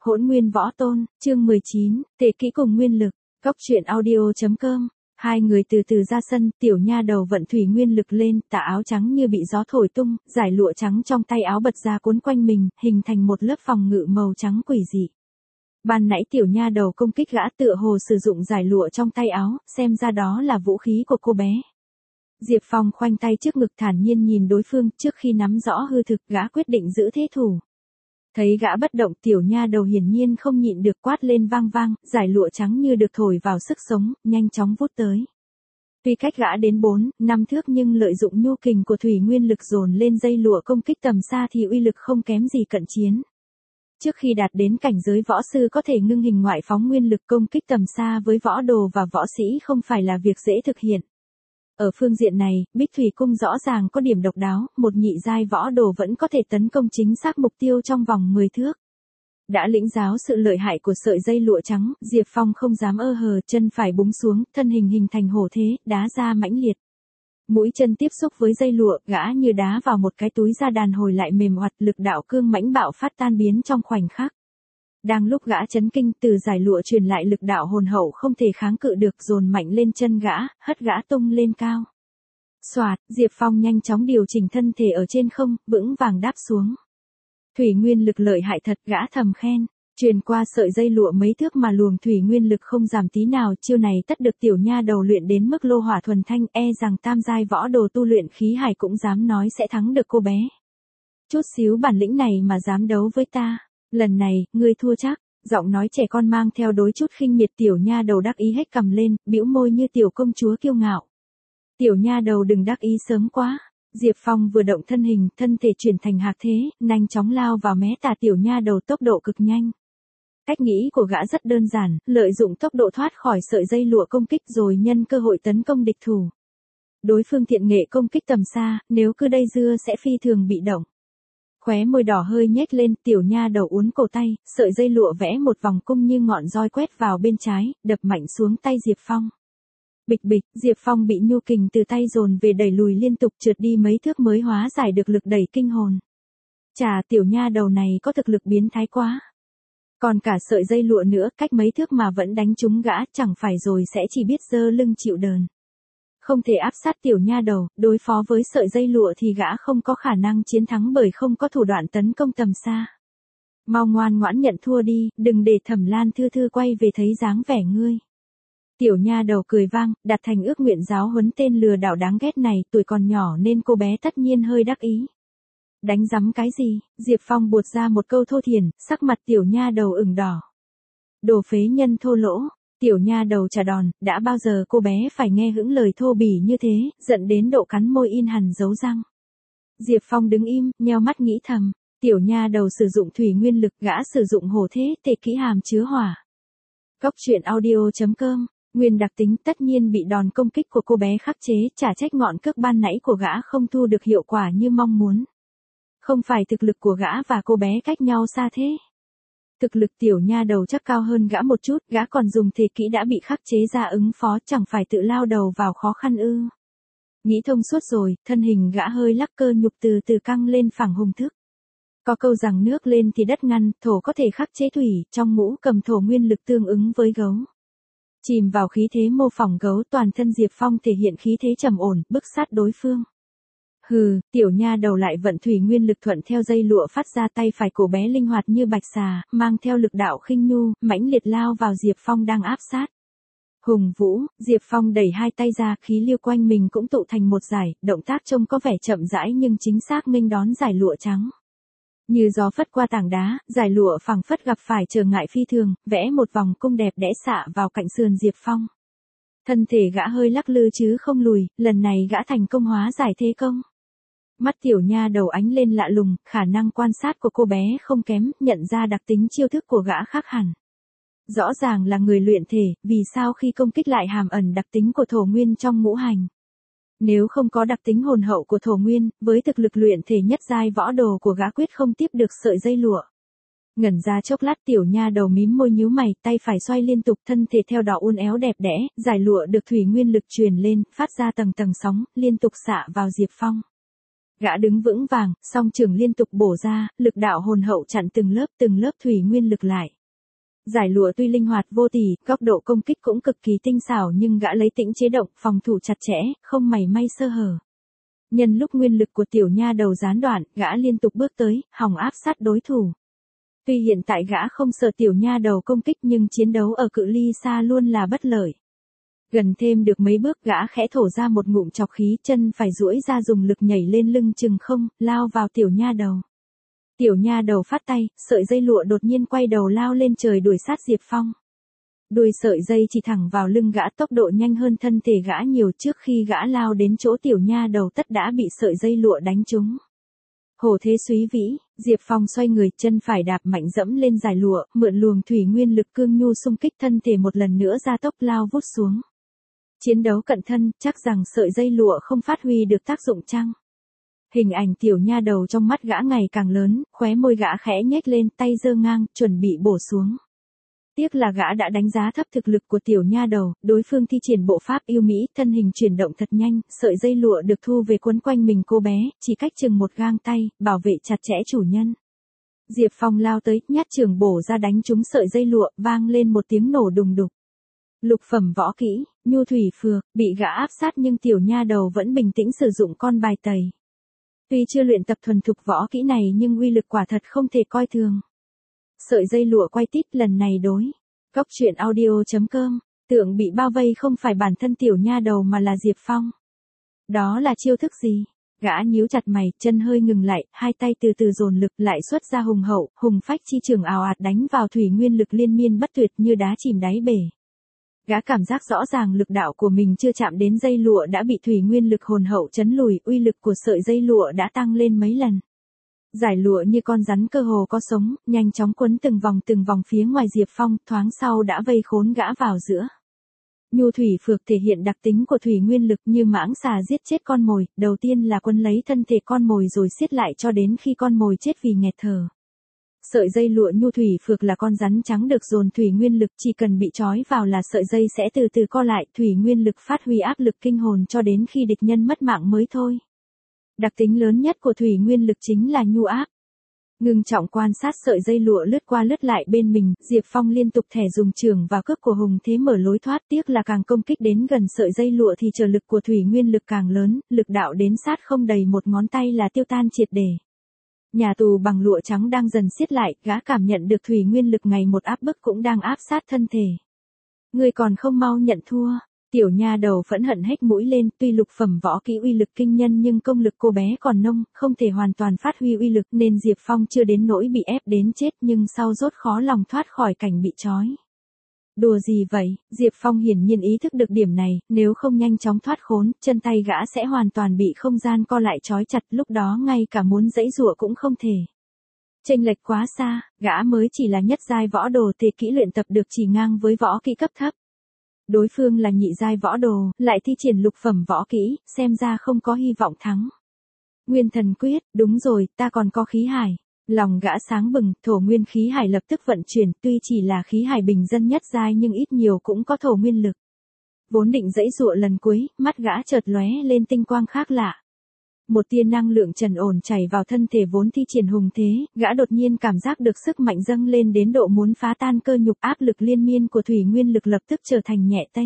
Hỗn Nguyên Võ Tôn, chương 19, Tề Kỹ cùng Nguyên Lực, Cốc truyện audio.com. Hai người từ từ ra sân, tiểu nha đầu vận thủy nguyên lực lên, tà áo trắng như bị gió thổi tung, giải lụa trắng trong tay áo bật ra cuốn quanh mình, hình thành một lớp phòng ngự màu trắng quỷ dị. Ban nãy tiểu nha đầu công kích gã tựa hồ sử dụng giải lụa trong tay áo, xem ra đó là vũ khí của cô bé. Diệp Phong khoanh tay trước ngực thản nhiên nhìn đối phương, trước khi nắm rõ hư thực, gã quyết định giữ thế thủ. Thấy gã bất động, tiểu nha đầu hiển nhiên không nhịn được quát lên vang vang, giải lụa trắng như được thổi vào sức sống, nhanh chóng vút tới. Tuy cách gã đến 4-5 thước nhưng lợi dụng nhu kình của thủy nguyên lực dồn lên dây lụa công kích tầm xa thì uy lực không kém gì cận chiến. Trước khi đạt đến cảnh giới võ sư có thể ngưng hình ngoại phóng nguyên lực công kích tầm xa với võ đồ và võ sĩ không phải là việc dễ thực hiện. Ở phương diện này, Bích Thủy Cung rõ ràng có điểm độc đáo, một nhị giai võ đồ vẫn có thể tấn công chính xác mục tiêu trong vòng 10 thước. Đã lĩnh giáo sự lợi hại của sợi dây lụa trắng, Diệp Phong không dám ơ hờ, chân phải búng xuống, thân hình hình thành hổ thế, đá ra mãnh liệt. Mũi chân tiếp xúc với dây lụa, gã như đá vào một cái túi da đàn hồi lại mềm oặt, lực đạo cương mãnh bạo phát tan biến trong khoảnh khắc. Đang lúc gã chấn kinh, từ giải lụa truyền lại lực đạo hồn hậu không thể kháng cự được, dồn mạnh lên chân gã, hất gã tung lên cao. Soạt, Diệp Phong nhanh chóng điều chỉnh thân thể ở trên không, vững vàng đáp xuống. Thủy nguyên lực lợi hại thật, gã thầm khen. Truyền qua sợi dây lụa mấy thước mà luồng thủy nguyên lực không giảm tí nào, chiêu này tất được tiểu nha đầu luyện đến mức lô hỏa thuần thanh, e rằng tam giai võ đồ tu luyện khí hải cũng dám nói sẽ thắng được cô bé. Chút xíu bản lĩnh này mà dám đấu với ta, lần này, ngươi thua chắc. Giọng nói trẻ con mang theo đối chút khinh miệt, tiểu nha đầu đắc ý hết cầm lên, bĩu môi như tiểu công chúa kiêu ngạo. Tiểu nha đầu đừng đắc ý sớm quá. Diệp Phong vừa động thân hình, thân thể chuyển thành hạc thế, nhanh chóng lao vào mé tà tiểu nha đầu tốc độ cực nhanh. Cách nghĩ của gã rất đơn giản, lợi dụng tốc độ thoát khỏi sợi dây lụa công kích rồi nhân cơ hội tấn công địch thủ. Đối phương thiện nghệ công kích tầm xa, nếu cứ dây dưa sẽ phi thường bị động. Khóe môi đỏ hơi nhếch lên, tiểu nha đầu uốn cổ tay, sợi dây lụa vẽ một vòng cung như ngọn roi quét vào bên trái, đập mạnh xuống tay Diệp Phong. Bịch bịch, Diệp Phong bị nhu kình từ tay dồn về đẩy lùi liên tục, trượt đi mấy thước mới hóa giải được lực đẩy kinh hồn. Chà, tiểu nha đầu này có thực lực biến thái quá. Còn cả sợi dây lụa nữa, cách mấy thước mà vẫn đánh trúng gã, chẳng phải rồi sẽ chỉ biết giơ lưng chịu đờn. Không thể áp sát tiểu nha đầu, đối phó với sợi dây lụa thì gã không có khả năng chiến thắng bởi không có thủ đoạn tấn công tầm xa. Mau ngoan ngoãn nhận thua đi, đừng để Thẩm Lan Thư Thư quay về thấy dáng vẻ ngươi. Tiểu nha đầu cười vang, đặt thành ước nguyện giáo huấn tên lừa đảo đáng ghét này, tuổi còn nhỏ nên cô bé tất nhiên hơi đắc ý. Đánh rắm cái gì? Diệp Phong buột ra một câu thô thiển, sắc mặt tiểu nha đầu ửng đỏ. Đồ phế nhân thô lỗ, tiểu nha đầu trả đòn, đã bao giờ cô bé phải nghe hững lời thô bỉ như thế, giận đến độ cắn môi in hằn dấu răng. Diệp Phong đứng im, nheo mắt nghĩ thầm, tiểu nha đầu sử dụng thủy nguyên lực, gã sử dụng hổ thế, tề kỹ hàm chứa hỏa. Cốc truyện audio.com. Nguyên đặc tính tất nhiên bị đòn công kích của cô bé khắc chế, chả trách ngọn cước ban nãy của gã không thu được hiệu quả như mong muốn. Không phải thực lực của gã và cô bé cách nhau xa thế. Thực lực tiểu nha đầu chắc cao hơn gã một chút, gã còn dùng thể kỹ đã bị khắc chế ra ứng phó, chẳng phải tự lao đầu vào khó khăn ư. Nghĩ thông suốt rồi, thân hình gã hơi lắc, cơ nhục từ từ căng lên phẳng hùng thức. Có câu rằng nước lên thì đất ngăn, thổ có thể khắc chế thủy, trong ngũ cầm thổ nguyên lực tương ứng với gấu. Chìm vào khí thế mô phỏng gấu, toàn thân Diệp Phong thể hiện khí thế trầm ổn, bức sát đối phương. Hừ, tiểu nha đầu lại vận thủy nguyên lực thuận theo dây lụa phát ra, tay phải cổ bé linh hoạt như bạch xà, mang theo lực đạo khinh nhu, mãnh liệt lao vào Diệp Phong đang áp sát. Hùng vũ, Diệp Phong đẩy hai tay ra, khí lưu quanh mình cũng tụ thành một dải, động tác trông có vẻ chậm rãi nhưng chính xác nghênh đón giải lụa trắng. Như gió phất qua tảng đá, giải lụa phẳng phất gặp phải trở ngại phi thường, vẽ một vòng cung đẹp đẽ xạ vào cạnh sườn Diệp Phong. Thân thể gã hơi lắc lư chứ không lùi, lần này gã thành công hóa giải thế công. Mắt tiểu nha đầu ánh lên lạ lùng, khả năng quan sát của cô bé không kém, nhận ra đặc tính chiêu thức của gã khác hẳn. Rõ ràng là người luyện thể, vì sao khi công kích lại hàm ẩn đặc tính của thổ nguyên trong ngũ hành. Nếu không có đặc tính hồn hậu của thổ nguyên, với thực lực luyện thể nhất giai võ đồ của gã quyết không tiếp được sợi dây lụa. Ngẩn ra chốc lát, tiểu nha đầu mím môi nhíu mày, tay phải xoay liên tục, thân thể theo đó uốn éo đẹp đẽ, giải lụa được thủy nguyên lực truyền lên, phát ra tầng tầng sóng, liên tục xạ vào Diệp Phong. Gã đứng vững vàng, song trường liên tục bổ ra, lực đạo hồn hậu chặn từng lớp thủy nguyên lực lại. Giải lụa tuy linh hoạt vô tỷ, góc độ công kích cũng cực kỳ tinh xảo nhưng gã lấy tĩnh chế động, phòng thủ chặt chẽ, không mảy may sơ hở. Nhân lúc nguyên lực của tiểu nha đầu gián đoạn, gã liên tục bước tới, hòng áp sát đối thủ. Tuy hiện tại gã không sợ tiểu nha đầu công kích nhưng chiến đấu ở cự ly xa luôn là bất lợi. Gần thêm được mấy bước gã khẽ thổ ra một ngụm chọc khí, chân phải duỗi ra dùng lực nhảy lên lưng chừng không, lao vào tiểu nha đầu. Tiểu nha đầu phát tay, sợi dây lụa đột nhiên quay đầu lao lên trời đuổi sát Diệp Phong. Đuôi sợi dây chỉ thẳng vào lưng gã, tốc độ nhanh hơn thân thể gã nhiều, trước khi gã lao đến chỗ tiểu nha đầu tất đã bị sợi dây lụa đánh trúng. Hổ thế súy vĩ, Diệp Phong xoay người, chân phải đạp mạnh dẫm lên giải lụa, mượn luồng thủy nguyên lực cương nhu xung kích thân thể một lần nữa ra tốc lao vút xuống. Chiến đấu cận thân, chắc rằng sợi dây lụa không phát huy được tác dụng chăng? Hình ảnh tiểu nha đầu trong mắt gã ngày càng lớn, khóe môi gã khẽ nhếch lên, tay giơ ngang, chuẩn bị bổ xuống. Tiếc là gã đã đánh giá thấp thực lực của tiểu nha đầu, đối phương thi triển bộ pháp yêu mỹ, thân hình chuyển động thật nhanh, sợi dây lụa được thu về quấn quanh mình cô bé, chỉ cách chừng một gang tay, bảo vệ chặt chẽ chủ nhân. Diệp Phong lao tới, nhát trường bổ ra đánh trúng sợi dây lụa, vang lên một tiếng nổ đùng đục. Lục phẩm võ kỹ, nhu thủy phược, bị gã áp sát nhưng tiểu nha đầu vẫn bình tĩnh sử dụng con bài tẩy. Tuy chưa luyện tập thuần thục võ kỹ này nhưng uy lực quả thật không thể coi thường. Sợi dây lụa quay tít, lần này đối. Góc truyện audio.com, tưởng bị bao vây không phải bản thân tiểu nha đầu mà là Diệp Phong. Đó là chiêu thức gì? Gã nhíu chặt mày, chân hơi ngừng lại, hai tay từ từ dồn lực lại xuất ra hùng hậu, hùng phách chi trường ào ạt đánh vào thủy nguyên lực liên miên bất tuyệt như đá chìm đáy bể. Gã cảm giác rõ ràng lực đạo của mình chưa chạm đến dây lụa đã bị thủy nguyên lực hồn hậu chấn lùi, uy lực của sợi dây lụa đã tăng lên mấy lần. Giải lụa như con rắn cơ hồ có sống, nhanh chóng quấn từng vòng phía ngoài Diệp Phong, thoáng sau đã vây khốn gã vào giữa. Nhu thủy phược thể hiện đặc tính của thủy nguyên lực như mãng xà giết chết con mồi, đầu tiên là quấn lấy thân thể con mồi rồi siết lại cho đến khi con mồi chết vì nghẹt thở. Sợi dây lụa nhu thủy phược là con rắn trắng được dồn thủy nguyên lực, chỉ cần bị trói vào là sợi dây sẽ từ từ co lại, thủy nguyên lực phát huy áp lực kinh hồn cho đến khi địch nhân mất mạng mới thôi. Đặc tính lớn nhất của thủy nguyên lực chính là nhu áp. Ngưng trọng quan sát sợi dây lụa lướt qua lướt lại bên mình, Diệp Phong liên tục thẻ dùng chưởng và cước của hùng thế mở lối thoát, tiếc là càng công kích đến gần sợi dây lụa thì trở lực của thủy nguyên lực càng lớn, lực đạo đến sát không đầy một ngón tay là tiêu tan triệt để. Nhà tù bằng lụa trắng đang dần siết lại, gã cảm nhận được thủy nguyên lực ngày một áp bức cũng đang áp sát thân thể. Ngươi còn không mau nhận thua. Tiểu nha đầu phẫn hận hét mũi lên, tuy lục phẩm võ kỹ uy lực kinh nhân nhưng công lực cô bé còn nông, không thể hoàn toàn phát huy uy lực nên Diệp Phong chưa đến nỗi bị ép đến chết nhưng sau rốt khó lòng thoát khỏi cảnh bị trói. Đùa gì vậy, Diệp Phong hiển nhiên ý thức được điểm này, nếu không nhanh chóng thoát khốn, chân tay gã sẽ hoàn toàn bị không gian co lại trói chặt, lúc đó ngay cả muốn giãy giụa cũng không thể. Chênh lệch quá xa, gã mới chỉ là nhất giai võ đồ thể kỹ luyện tập được chỉ ngang với võ kỹ cấp thấp. Đối phương là nhị giai võ đồ, lại thi triển lục phẩm võ kỹ, xem ra không có hy vọng thắng. Nguyên thần quyết, đúng rồi, ta còn có khí hải. Lòng gã sáng bừng, thổ nguyên khí hải lập tức vận chuyển, tuy chỉ là khí hải bình dân nhất giai nhưng ít nhiều cũng có thổ nguyên lực. Vốn định giãy giụa lần cuối, mắt gã chợt lóe lên tinh quang khác lạ. Một tia năng lượng trần ổn chảy vào thân thể vốn thi triển hùng thế, gã đột nhiên cảm giác được sức mạnh dâng lên đến độ muốn phá tan cơ nhục, áp lực liên miên của thủy nguyên lực lập tức trở thành nhẹ tênh.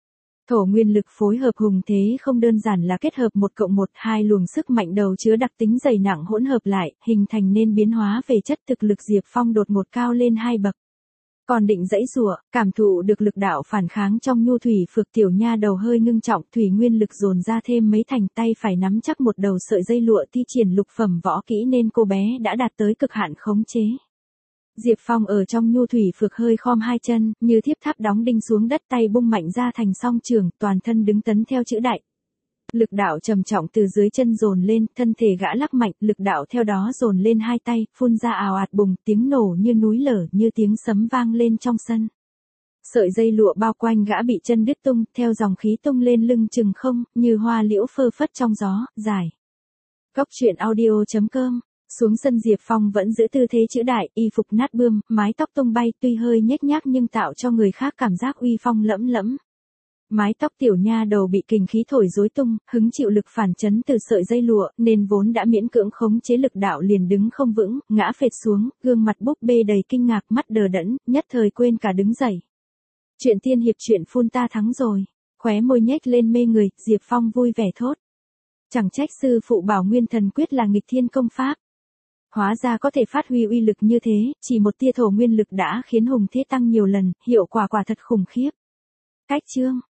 Thổ nguyên lực phối hợp hùng thế không đơn giản là kết hợp 1+1, hai luồng sức mạnh đầu chứa đặc tính dày nặng hỗn hợp lại, hình thành nên biến hóa về chất, thực lực Diệp Phong đột ngột cao lên 2 bậc. Còn định giãy giụa, cảm thụ được lực đạo phản kháng trong nhu thủy phược, tiểu nha đầu hơi ngưng trọng, thủy nguyên lực dồn ra thêm mấy thành, tay phải nắm chắc một đầu sợi dây lụa, thi triển lục phẩm võ kỹ nên cô bé đã đạt tới cực hạn khống chế. Diệp Phong ở trong nhu thủy phược hơi khom hai chân, như thiếp tháp đóng đinh xuống đất, tay bung mạnh ra thành song trường, toàn thân đứng tấn theo chữ đại. Lực đạo trầm trọng từ dưới chân dồn lên, thân thể gã lắc mạnh, lực đạo theo đó dồn lên hai tay, phun ra ào ạt bùng, tiếng nổ như núi lở, như tiếng sấm vang lên trong sân. Sợi dây lụa bao quanh gã bị chân đứt tung, theo dòng khí tung lên lưng chừng không, như hoa liễu phơ phất trong gió, dài. Góc truyện audio.com. Xuống sân Diệp Phong vẫn giữ tư thế chữ đại, y phục nát bươm, mái tóc tung bay, tuy hơi nhếch nhác nhưng tạo cho người khác cảm giác uy phong lẫm lẫm. Mái tóc tiểu nha đầu bị kình khí thổi rối tung, hứng chịu lực phản chấn từ sợi dây lụa, nên vốn đã miễn cưỡng khống chế lực đạo liền đứng không vững, ngã phệt xuống, gương mặt búp bê đầy kinh ngạc, mắt đờ đẫn, nhất thời quên cả đứng dậy. Chuyện tiên hiệp chuyện phun ta thắng rồi. Khóe môi nhếch lên mê người, Diệp Phong vui vẻ thốt. Chẳng trách sư phụ bảo Nguyên Thần Quyết là nghịch thiên công pháp. Hóa ra có thể phát huy uy lực như thế, chỉ một tia thổ nguyên lực đã khiến hùng thế tăng nhiều lần, hiệu quả quả thật khủng khiếp. Cách chương